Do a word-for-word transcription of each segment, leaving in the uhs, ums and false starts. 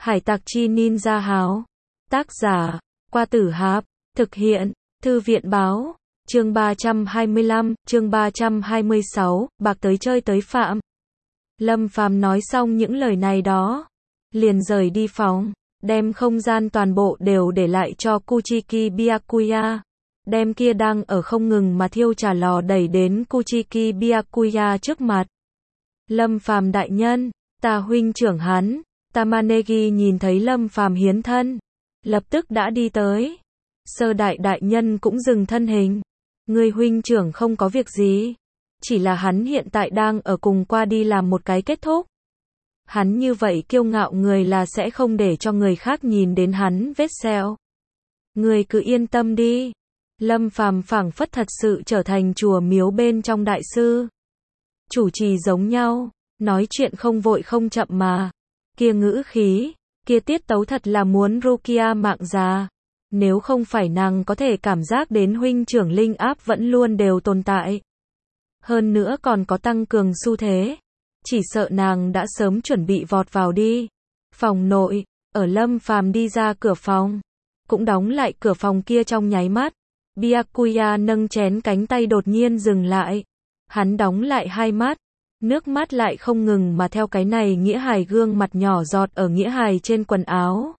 Hải tặc chi ninja háo. Tác giả, Qua Tử Hạp. Thực hiện, Thư viện báo. Chương ba trăm hai mươi lăm, chương ba trăm hai mươi sáu, bạc tới chơi tới phạm. Lâm Phàm nói xong những lời này đó, liền rời đi phòng, đem không gian toàn bộ đều để lại cho Kuchiki Byakuya. Đem kia đang ở không ngừng mà thiêu trà lò đẩy đến Kuchiki Byakuya trước mặt. Lâm Phàm đại nhân, ta huynh trưởng hắn. Tamanegi nhìn thấy Lâm Phàm hiến thân, lập tức đã đi tới. Sơ đại đại nhân cũng dừng thân hình. Người huynh trưởng không có việc gì, chỉ là hắn hiện tại đang ở cùng qua đi làm một cái kết thúc. Hắn như vậy kiêu ngạo người là sẽ không để cho người khác nhìn đến hắn vết sẹo. Người cứ yên tâm đi. Lâm Phàm phảng phất thật sự trở thành chùa miếu bên trong đại sư. Chủ trì giống nhau, nói chuyện không vội không chậm mà. Kia ngữ khí, kia tiết tấu thật là muốn Rukia mạng già. Nếu không phải nàng có thể cảm giác đến huynh trưởng linh áp vẫn luôn đều tồn tại. Hơn nữa còn có tăng cường xu thế. Chỉ sợ nàng đã sớm chuẩn bị vọt vào đi. Phòng nội, ở Lâm Phàm đi ra cửa phòng, cũng đóng lại cửa phòng kia trong nháy mắt. Byakuya nâng chén cánh tay đột nhiên dừng lại. Hắn đóng lại hai mắt. Nước mắt lại không ngừng mà theo cái này nghĩa hài gương mặt nhỏ giọt ở nghĩa hài trên quần áo.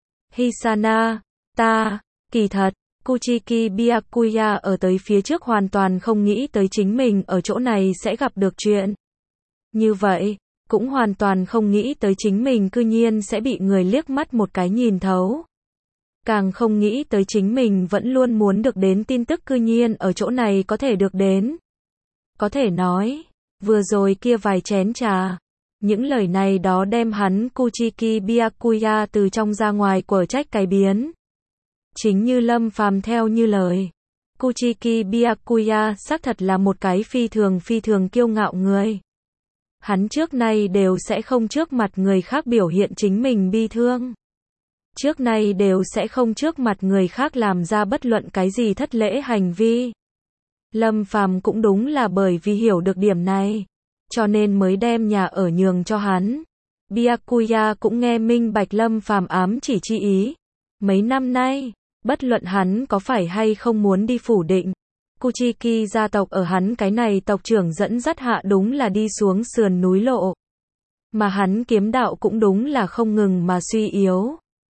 Hisana, ta, kỳ thật, Kuchiki Byakuya ở tới phía trước hoàn toàn không nghĩ tới chính mình ở chỗ này sẽ gặp được chuyện như vậy, cũng hoàn toàn không nghĩ tới chính mình cư nhiên sẽ bị người liếc mắt một cái nhìn thấu. Càng không nghĩ tới chính mình vẫn luôn muốn được đến tin tức cư nhiên ở chỗ này có thể được đến. Có thể nói, vừa rồi kia vài chén trà, những lời này đó đem hắn Kuchiki Byakuya từ trong ra ngoài quở trách cái biến. Chính như Lâm Phàm theo như lời, Kuchiki Byakuya xác thật là một cái phi thường phi thường kiêu ngạo người. Hắn trước nay đều sẽ không trước mặt người khác biểu hiện chính mình bi thương. Trước nay đều sẽ không trước mặt người khác làm ra bất luận cái gì thất lễ hành vi. Lâm Phàm cũng đúng là bởi vì hiểu được điểm này, cho nên mới đem nhà ở nhường cho hắn. Byakuya cũng nghe minh bạch Lâm Phàm ám chỉ chi ý. Mấy năm nay, bất luận hắn có phải hay không muốn đi phủ định, Kuchiki gia tộc ở hắn cái này tộc trưởng dẫn dắt hạ đúng là đi xuống sườn núi lộ. Mà hắn kiếm đạo cũng đúng là không ngừng mà suy yếu.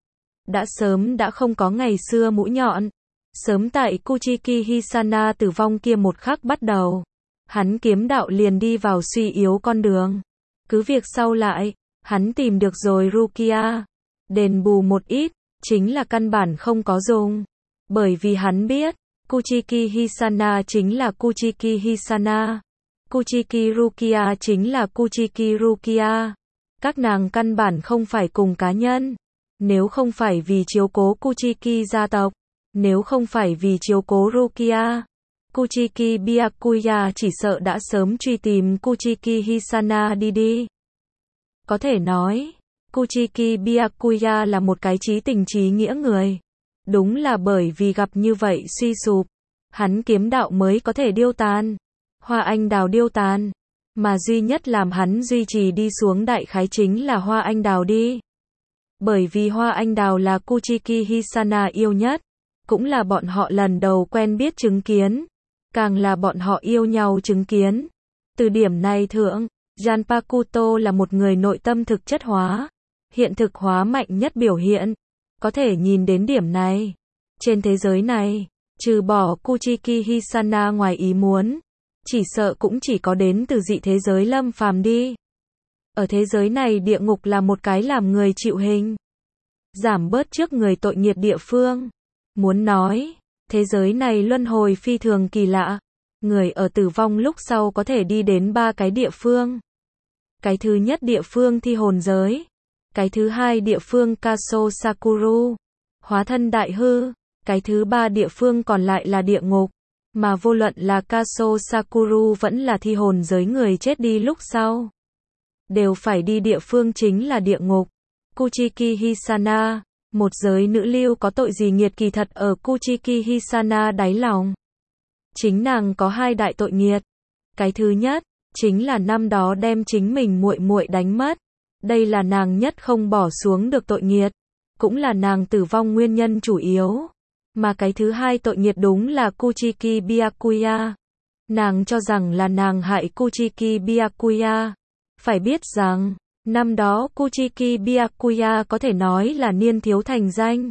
Đã sớm đã không có ngày xưa mũi nhọn. Sớm tại Kuchiki Hisana tử vong kia một khắc bắt đầu, hắn kiếm đạo liền đi vào suy yếu con đường. Cứ việc sau lại, hắn tìm được rồi Rukia, đền bù một ít, chính là căn bản không có dùng. Bởi vì hắn biết, Kuchiki Hisana chính là Kuchiki Hisana. Kuchiki Rukia chính là Kuchiki Rukia. Các nàng căn bản không phải cùng cá nhân. Nếu không phải vì chiếu cố Kuchiki gia tộc, nếu không phải vì chiếu cố Rukia, Kuchiki Byakuya chỉ sợ đã sớm truy tìm Kuchiki Hisana đi đi. Có thể nói, Kuchiki Byakuya là một cái chí tình chí nghĩa người. Đúng là bởi vì gặp như vậy suy sụp, hắn kiếm đạo mới có thể điêu tàn. Hoa anh đào điêu tàn, mà duy nhất làm hắn duy trì đi xuống đại khái chính là hoa anh đào đi. Bởi vì hoa anh đào là Kuchiki Hisana yêu nhất, cũng là bọn họ lần đầu quen biết chứng kiến, càng là bọn họ yêu nhau chứng kiến. Từ điểm này thượng, Janpakuto là một người nội tâm thực chất hóa, hiện thực hóa mạnh nhất biểu hiện. Có thể nhìn đến điểm này, trên thế giới này, trừ bỏ Kuchiki Hisana ngoài ý muốn, chỉ sợ cũng chỉ có đến từ dị thế giới Lâm Phàm đi. Ở thế giới này địa ngục là một cái làm người chịu hình, giảm bớt trước người tội nghiệp địa phương. Muốn nói, thế giới này luân hồi phi thường kỳ lạ. Người ở tử vong lúc sau có thể đi đến ba cái địa phương. Cái thứ nhất địa phương thi hồn giới. Cái thứ hai địa phương Kaso Sakuru, hóa thân đại hư. Cái thứ ba địa phương còn lại là địa ngục. Mà vô luận là Kaso Sakuru vẫn là thi hồn giới người chết đi lúc sau, đều phải đi địa phương chính là địa ngục. Kuchiki Hisana, một giới nữ lưu có tội gì nghiệt kỳ thật ở Kuchiki Hisana đáy lòng. Chính nàng có hai đại tội nghiệt. Cái thứ nhất, chính là năm đó đem chính mình muội muội đánh mất. Đây là nàng nhất không bỏ xuống được tội nghiệt, cũng là nàng tử vong nguyên nhân chủ yếu. Mà cái thứ hai tội nghiệt đúng là Kuchiki Byakuya. Nàng cho rằng là nàng hại Kuchiki Byakuya. Phải biết rằng, năm đó Kuchiki Byakuya có thể nói là niên thiếu thành danh.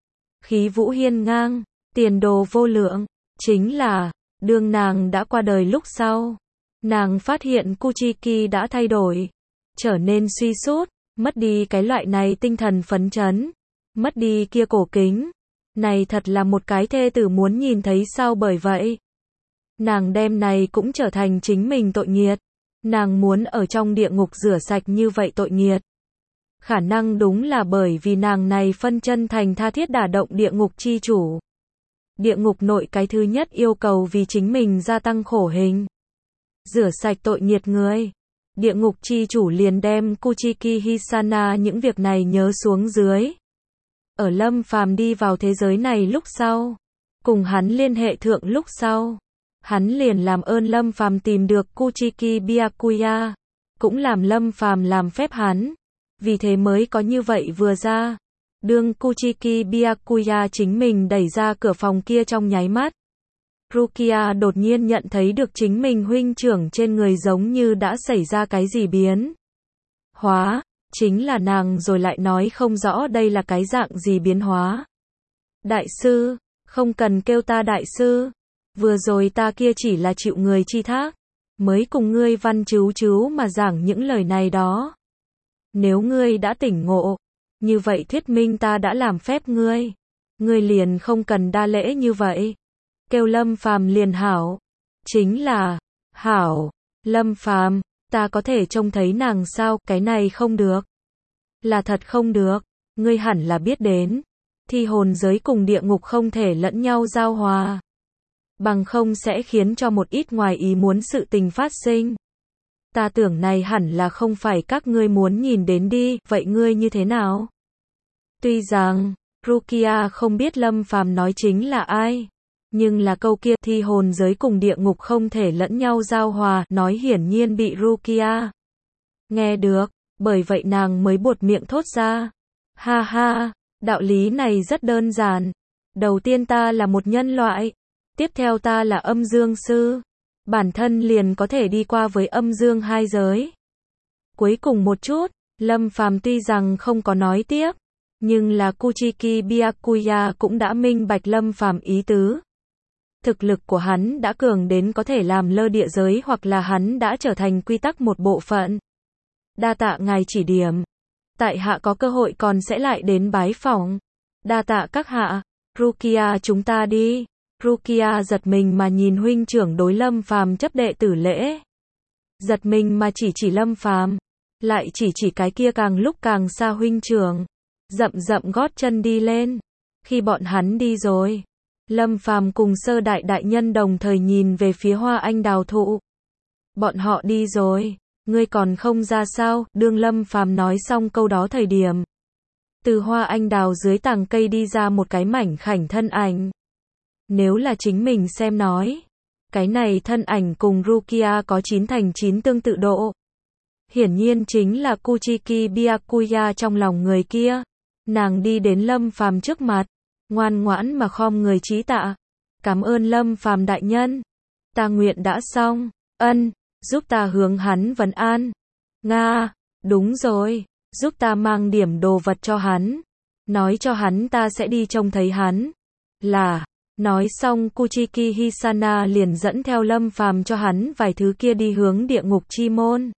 Khí vũ hiên ngang, tiền đồ vô lượng. Chính là, đương nàng đã qua đời lúc sau. Nàng phát hiện Kuchiki đã thay đổi, trở nên suy sút, mất đi cái loại này tinh thần phấn chấn, mất đi kia cổ kính. Này thật là một cái thê tử muốn nhìn thấy sao, bởi vậy nàng đem này cũng trở thành chính mình tội nghiệt. Nàng muốn ở trong địa ngục rửa sạch như vậy tội nghiệt. Khả năng đúng là bởi vì nàng này phân chân thành tha thiết đả động địa ngục chi chủ. Địa ngục nội cái thứ nhất yêu cầu vì chính mình gia tăng khổ hình, rửa sạch tội nghiệt người. Địa ngục chi chủ liền đem Kuchiki Hisana những việc này nhớ xuống dưới. Ở Lâm Phàm đi vào thế giới này lúc sau, cùng hắn liên hệ thượng lúc sau, hắn liền làm ơn Lâm Phàm tìm được Kuchiki Byakuya, cũng làm Lâm Phàm làm phép hắn, vì thế mới có như vậy vừa ra. Đương Kuchiki Byakuya chính mình đẩy ra cửa phòng kia trong nháy mắt, Rukia đột nhiên nhận thấy được chính mình huynh trưởng trên người giống như đã xảy ra cái gì biến hóa, chính là nàng rồi lại nói không rõ đây là cái dạng gì biến hóa. Đại sư, không cần kêu ta đại sư, vừa rồi ta kia chỉ là chịu người chi thác, mới cùng ngươi văn chú chú mà giảng những lời này đó. Nếu ngươi đã tỉnh ngộ, như vậy thuyết minh ta đã làm phép ngươi, ngươi liền không cần đa lễ như vậy. Kêu Lâm Phàm liền hảo. Chính là, hảo, Lâm Phàm, ta có thể trông thấy nàng sao, cái này không được. Là thật không được, ngươi hẳn là biết đến. Thi hồn giới cùng địa ngục không thể lẫn nhau giao hòa. Bằng không sẽ khiến cho một ít ngoài ý muốn sự tình phát sinh. Ta tưởng này hẳn là không phải các ngươi muốn nhìn đến đi, vậy ngươi như thế nào? Tuy rằng, Rukia không biết Lâm Phàm nói chính là ai. Nhưng là câu kia thi hồn giới cùng địa ngục không thể lẫn nhau giao hòa, nói hiển nhiên bị Rukia nghe được, bởi vậy nàng mới buột miệng thốt ra. Ha ha, đạo lý này rất đơn giản. Đầu tiên ta là một nhân loại, tiếp theo ta là âm dương sư, bản thân liền có thể đi qua với âm dương hai giới. Cuối cùng một chút, Lâm Phàm tuy rằng không có nói tiếp, nhưng là Kuchiki Byakuya cũng đã minh bạch Lâm Phàm ý tứ. Thực lực của hắn đã cường đến có thể làm lơ địa giới, hoặc là hắn đã trở thành quy tắc một bộ phận. Đa tạ ngài chỉ điểm. Tại hạ có cơ hội còn sẽ lại đến bái phỏng. Đa tạ các hạ. Rukia, chúng ta đi. Rukia giật mình mà nhìn huynh trưởng đối Lâm Phàm chấp đệ tử lễ. Giật mình mà chỉ chỉ Lâm Phàm, lại chỉ chỉ cái kia càng lúc càng xa huynh trưởng. Dậm dậm gót chân đi lên. Khi bọn hắn đi rồi, Lâm Phàm cùng Sơ Đại đại nhân đồng thời nhìn về phía hoa anh đào thụ. Bọn họ đi rồi, ngươi còn không ra sao? Đương Lâm Phàm nói xong câu đó thời điểm, từ hoa anh đào dưới tàng cây đi ra một cái mảnh khảnh thân ảnh. Nếu là chính mình xem nói, cái này thân ảnh cùng Rukia có chín thành chín tương tự độ. Hiển nhiên chính là Kuchiki Byakuya trong lòng người kia. Nàng đi đến Lâm Phàm trước mặt, ngoan ngoãn mà khom người chí tạ. Cảm ơn Lâm Phàm đại nhân. Ta nguyện đã xong. Ân, giúp ta hướng hắn vấn an. Nga, đúng rồi, giúp ta mang điểm đồ vật cho hắn. Nói cho hắn ta sẽ đi trông thấy hắn. Là, nói xong Kuchiki Hisana liền dẫn theo Lâm Phàm cho hắn vài thứ kia đi hướng địa ngục chi môn.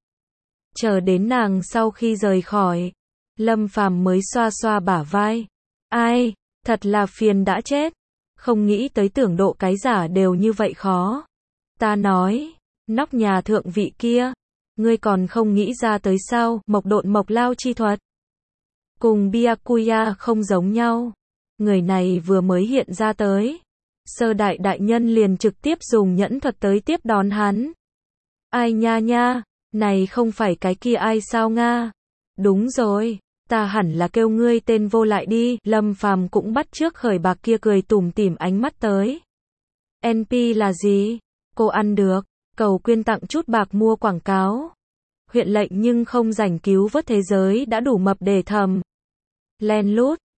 Chờ đến nàng sau khi rời khỏi, Lâm Phàm mới xoa xoa bả vai. Ai, thật là phiền đã chết. Không nghĩ tới tưởng độ cái giả đều như vậy khó. Ta nói, nóc nhà thượng vị kia, ngươi còn không nghĩ ra tới sao? Mộc độn mộc lao chi thuật cùng Byakuya không giống nhau. Người này vừa mới hiện ra tới, Sơ Đại đại nhân liền trực tiếp dùng nhẫn thuật tới tiếp đón hắn. Ai nha nha, này không phải cái kia ai sao Nga? Đúng rồi, ta hẳn là kêu ngươi tên vô lại đi. Lâm Phàm cũng bắt chước khởi bạc kia cười tủm tỉm ánh mắt tới. en pê là gì? Cô ăn được, cầu quyên tặng chút bạc mua quảng cáo. huyện lệnh nhưng không rảnh cứu vớt thế giới đã đủ mập để thầm len lút.